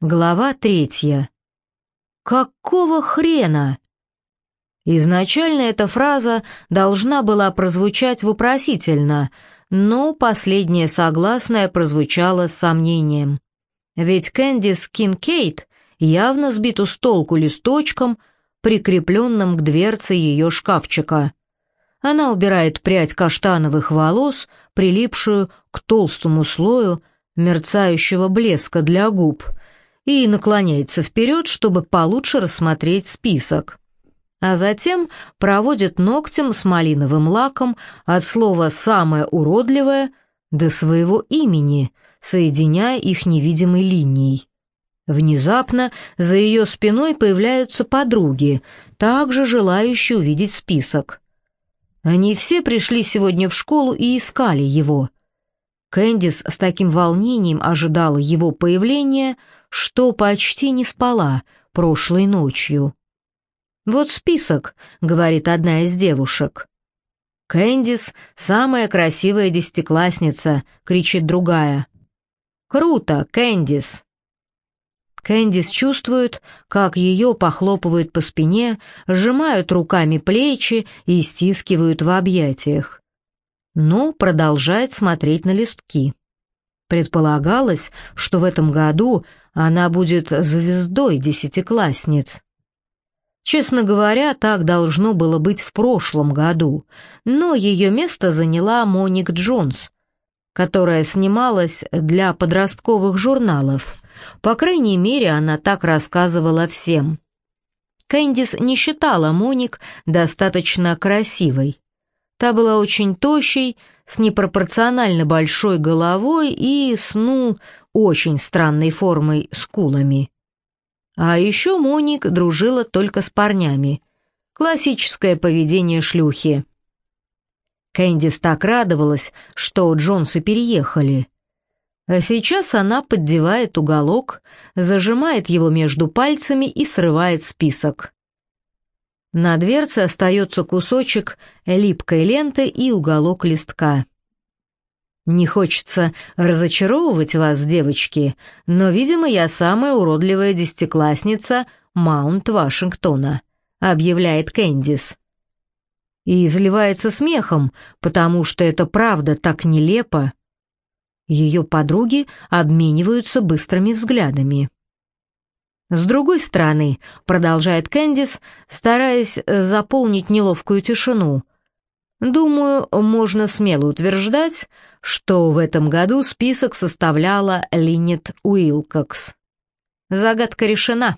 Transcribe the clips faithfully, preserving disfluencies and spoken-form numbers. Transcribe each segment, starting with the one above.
Глава третья. «Какого хрена?» Изначально эта фраза должна была прозвучать вопросительно, но последнее согласное прозвучало с сомнением. Ведь Кэндис Кинкейд явно сбиту с толку листочком, прикрепленным к дверце ее шкафчика. Она убирает прядь каштановых волос, прилипшую к толстому слою мерцающего блеска для губ, и наклоняется вперед, чтобы получше рассмотреть список. А затем проводит ногтем с малиновым лаком от слова «самое уродливое» до своего имени, соединяя их невидимой линией. Внезапно за ее спиной появляются подруги, также желающие увидеть список. Они все пришли сегодня в школу и искали его. Кэндис с таким волнением ожидала его появления, что почти не спала прошлой ночью. «Вот список», — говорит одна из девушек. «Кэндис — самая красивая десятиклассница», — кричит другая. «Круто, Кэндис». Кэндис чувствует, как ее похлопывают по спине, сжимают руками плечи и стискивают в объятиях. Но продолжает смотреть на листки. Предполагалось, что в этом году она будет звездой десятиклассниц. Честно говоря, так должно было быть в прошлом году, но ее место заняла Моник Джонс, которая снималась для подростковых журналов. По крайней мере, она так рассказывала всем. Кэндис не считала Моник достаточно красивой. Та была очень тощей, с непропорционально большой головой и с, ну, очень странной формой скулами. А еще Моник дружила только с парнями. Классическое поведение шлюхи. Кэндис так радовалась, что Джонсы переехали. А сейчас она поддевает уголок, зажимает его между пальцами и срывает список. На дверце остается кусочек липкой ленты и уголок листка. «Не хочется разочаровывать вас, девочки, но, видимо, я самая уродливая десятиклассница Маунт-Вашингтона», — объявляет Кэндис. И заливается смехом, потому что это правда так нелепо. Ее подруги обмениваются быстрыми взглядами. «С другой стороны», — продолжает Кэндис, стараясь заполнить неловкую тишину, «думаю, можно смело утверждать, что в этом году список составляла Линнет Уилкокс. Загадка решена.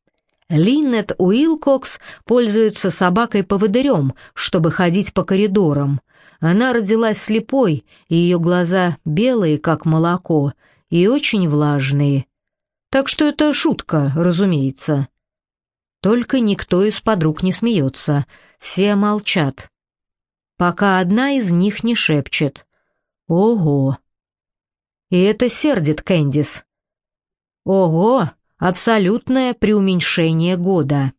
Линнет Уилкокс пользуется собакой-поводырем, чтобы ходить по коридорам. Она родилась слепой, и ее глаза белые, как молоко, и очень влажные. Так что это шутка, разумеется. Только никто из подруг не смеется, все молчат. Пока одна из них не шепчет. «Ого!» И это сердит Кэндис. «Ого!» — абсолютное преуменьшение года.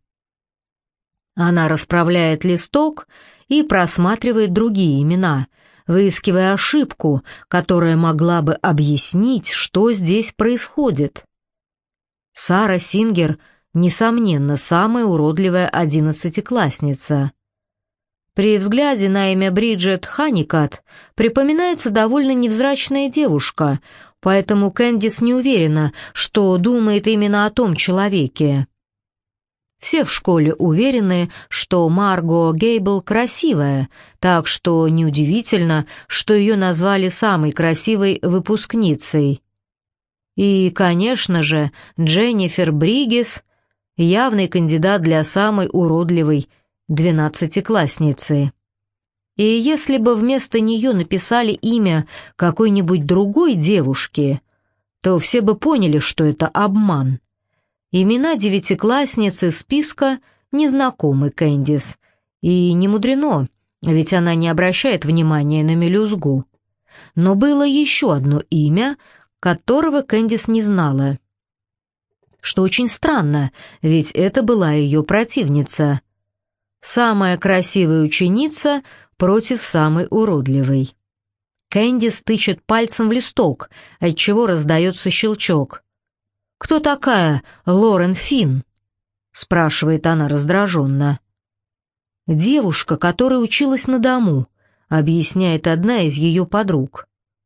Она расправляет листок и просматривает другие имена, выискивая ошибку, которая могла бы объяснить, что здесь происходит. Сара Сингер, несомненно, самая уродливая одиннадцатиклассница. При взгляде на имя Бриджет Ханикат припоминается довольно невзрачная девушка, поэтому Кэндис не уверена, что думает именно о том человеке. Все в школе уверены, что Марго Гейбл красивая, так что неудивительно, что ее назвали самой красивой выпускницей. И, конечно же, Дженнифер Бригес — явный кандидат для самой уродливой двенадцатиклассницы. И если бы вместо нее написали имя какой-нибудь другой девушки, то все бы поняли, что это обман. Имена девятиклассницы списка незнакомы Кэндис, и не мудрено, ведь она не обращает внимания на мелюзгу. Но было еще одно имя, которого Кэндис не знала. Что очень странно, ведь это была ее противница. Самая красивая ученица против самой уродливой. Кэндис тычет пальцем в листок, отчего раздается щелчок. «Кто такая Лорен Финн?» — спрашивает она раздраженно. «Девушка, которая училась на дому», — объясняет одна из ее подруг.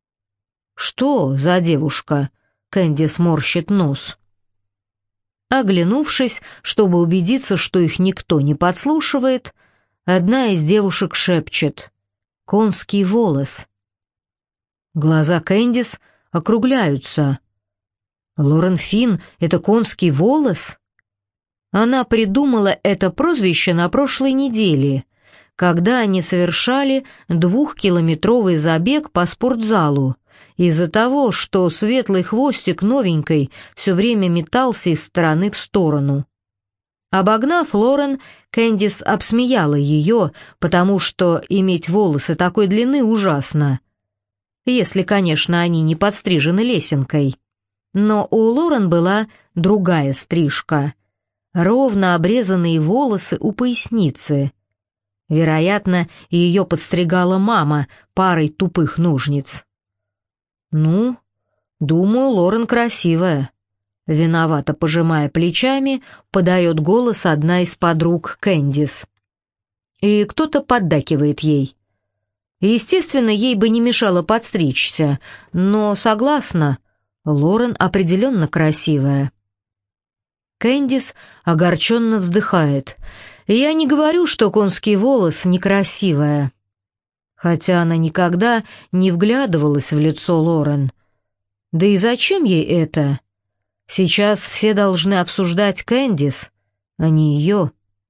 «Что за девушка?» — Кэндис морщит нос. Оглянувшись, чтобы убедиться, что их никто не подслушивает, одна из девушек шепчет: «Конский волос». Глаза Кэндис округляются. Лорен Финн — это конский волос? Она придумала это прозвище на прошлой неделе, когда они совершали двухкилометровый забег по спортзалу, из-за того, что светлый хвостик новенькой все время метался из стороны в сторону. Обогнав Лорен, Кэндис обсмеяла ее, потому что иметь волосы такой длины ужасно. Если, конечно, они не подстрижены лесенкой. Но у Лорен была другая стрижка. Ровно обрезанные волосы у поясницы. Вероятно, ее подстригала мама парой тупых ножниц. «Ну, думаю, Лорен красивая», — виновато пожимая плечами, подает голос одна из подруг Кэндис. И кто-то поддакивает ей. Естественно, ей бы не мешало подстричься, но, согласна, Лорен определенно красивая. Кэндис огорченно вздыхает. «Я не говорю, что конский волос некрасивая». Хотя она никогда не вглядывалась в лицо Лорен. Да и зачем ей это? Сейчас все должны обсуждать Кэндис, а не ее.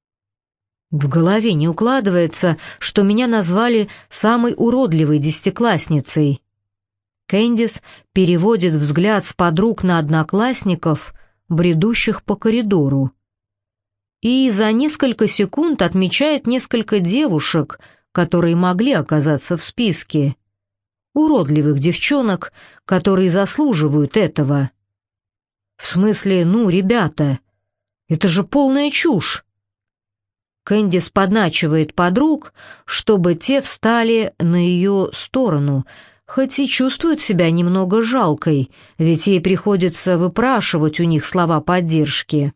В голове не укладывается, что меня назвали самой уродливой десятиклассницей. Кэндис переводит взгляд с подруг на одноклассников, бредущих по коридору. И за несколько секунд отмечает несколько девушек, которые могли оказаться в списке. Уродливых девчонок, которые заслуживают этого. В смысле, ну, ребята, это же полная чушь. Кэндис подначивает подруг, чтобы те встали на ее сторону, хоть и чувствует себя немного жалкой, ведь ей приходится выпрашивать у них слова поддержки.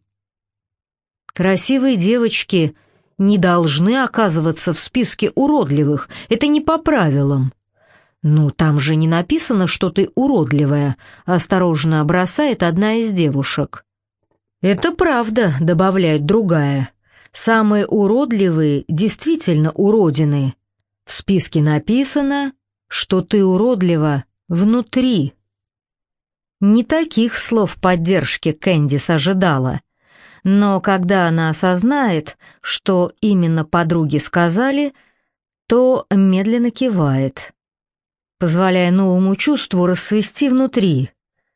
Красивые девочки не должны оказываться в списке уродливых, это не по правилам. «Ну, там же не написано, что ты уродливая», — осторожно бросает одна из девушек. «Это правда», — добавляет другая. «Самые уродливые действительно уродины. В списке написано, что ты уродлива внутри». Не таких слов поддержки Кэндис ожидала. Но когда она осознает, что именно подруги сказали, то медленно кивает, позволяя новому чувству расцвести внутри.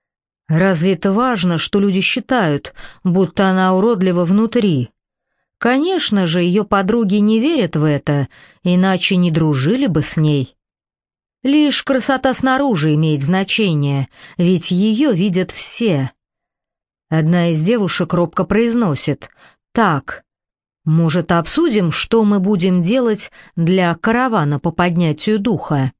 Разве это важно, что люди считают, будто она уродлива внутри? Конечно же, ее подруги не верят в это, иначе не дружили бы с ней. Лишь красота снаружи имеет значение, ведь ее видят все. Одна из девушек робко произносит: «Так, может, обсудим, что мы будем делать для каравана по поднятию духа?»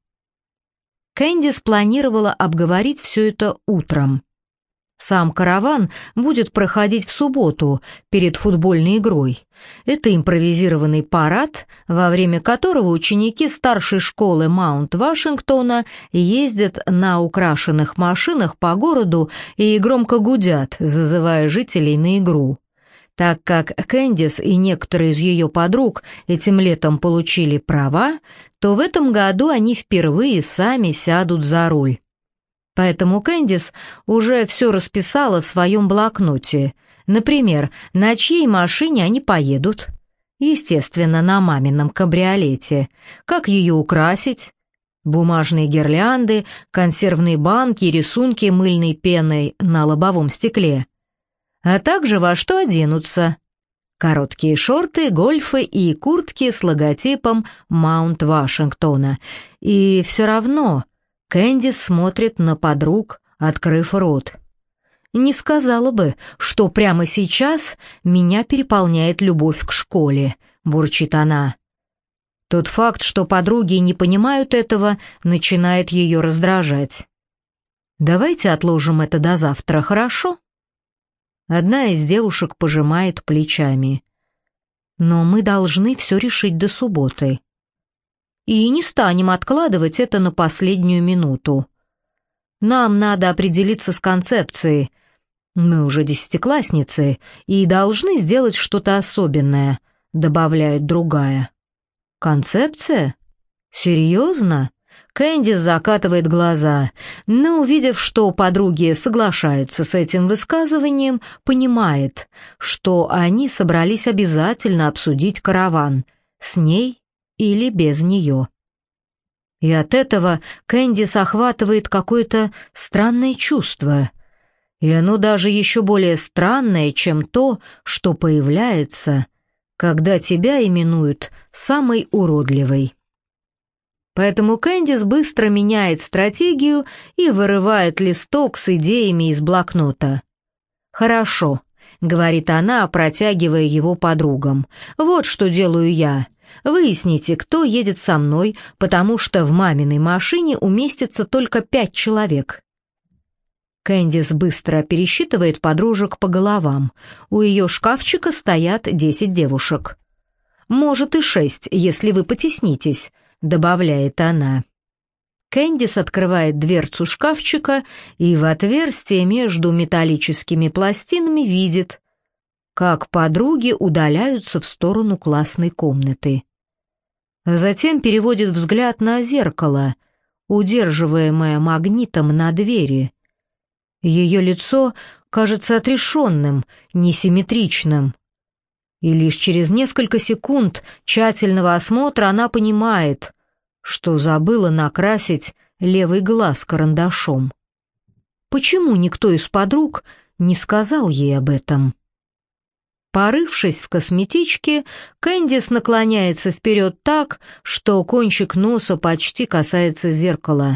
Кэндис планировала обговорить все это утром. Сам караван будет проходить в субботу перед футбольной игрой. Это импровизированный парад, во время которого ученики старшей школы Маунт-Вашингтона ездят на украшенных машинах по городу и громко гудят, зазывая жителей на игру. Так как Кэндис и некоторые из ее подруг этим летом получили права, то в этом году они впервые сами сядут за руль. Поэтому Кэндис уже все расписала в своем блокноте. Например, на чьей машине они поедут. Естественно, на мамином кабриолете. Как ее украсить? Бумажные гирлянды, консервные банки и рисунки мыльной пеной на лобовом стекле. А также во что оденутся. Короткие шорты, гольфы и куртки с логотипом Маунт-Вашингтона. И все равно Кэндис смотрит на подруг, открыв рот. Не сказала бы, что прямо сейчас меня переполняет любовь к школе, бурчит она. Тот факт, что подруги не понимают этого, начинает ее раздражать. Давайте отложим это до завтра, хорошо? Одна из девушек пожимает плечами. Но мы должны все решить до субботы. И не станем откладывать это на последнюю минуту. Нам надо определиться с концепцией. Мы уже десятиклассницы и должны сделать что-то особенное, добавляет другая. Концепция? Серьезно? Кэндис закатывает глаза, но, увидев, что подруги соглашаются с этим высказыванием, понимает, что они собрались обязательно обсудить караван, с ней или без нее. И от этого Кэндис охватывает какое-то странное чувство, и оно даже еще более странное, чем то, что появляется, когда тебя именуют самой уродливой. Поэтому Кэндис быстро меняет стратегию и вырывает листок с идеями из блокнота. «Хорошо», — говорит она, протягивая его подругам. «Вот что делаю я. Выясните, кто едет со мной, потому что в маминой машине уместится только пять человек». Кэндис быстро пересчитывает подружек по головам. У ее шкафчика стоят десять девушек. «Может и шесть, если вы потеснитесь», — добавляет она. Кэндис открывает дверцу шкафчика и в отверстие между металлическими пластинами видит, как подруги удаляются в сторону классной комнаты. Затем переводит взгляд на зеркало, удерживаемое магнитом на двери. Ее лицо кажется отрешенным, несимметричным. И лишь через несколько секунд тщательного осмотра она понимает, что забыла накрасить левый глаз карандашом. Почему никто из подруг не сказал ей об этом? Порывшись в косметичке, Кэндис наклоняется вперед так, что кончик носа почти касается зеркала.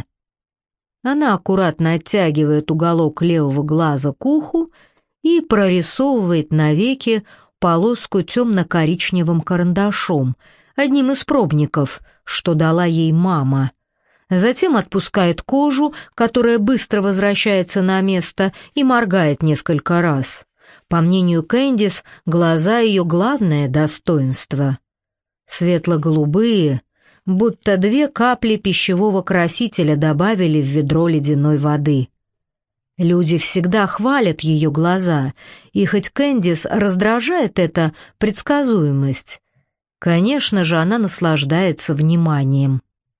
Она аккуратно оттягивает уголок левого глаза к уху и прорисовывает на веке полоску темно-коричневым карандашом, одним из пробников, что дала ей мама. Затем отпускает кожу, которая быстро возвращается на место и моргает несколько раз. По мнению Кэндис, глаза ее главное достоинство. Светло-голубые, будто две капли пищевого красителя добавили в ведро ледяной воды. Люди всегда хвалят ее глаза, и хоть Кэндис раздражает эта предсказуемость, конечно же, она наслаждается вниманием.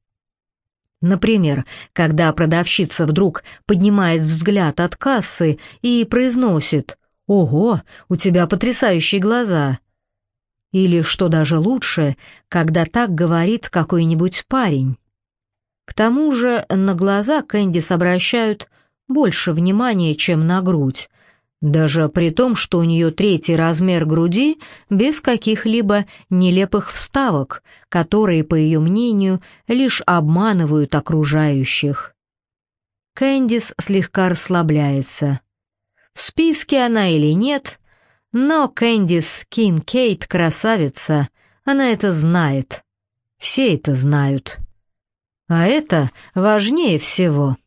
Например, когда продавщица вдруг поднимает взгляд от кассы и произносит «Ого, у тебя потрясающие глаза!» Или, что даже лучше, когда так говорит какой-нибудь парень. К тому же на глаза Кэндис обращают больше внимания, чем на грудь, даже при том, что у нее третий размер груди без каких-либо нелепых вставок, которые, по ее мнению, лишь обманывают окружающих. Кэндис слегка расслабляется. В списке она или нет, но Кэндис Кинкейд красавица, она это знает. Все это знают. А это важнее всего.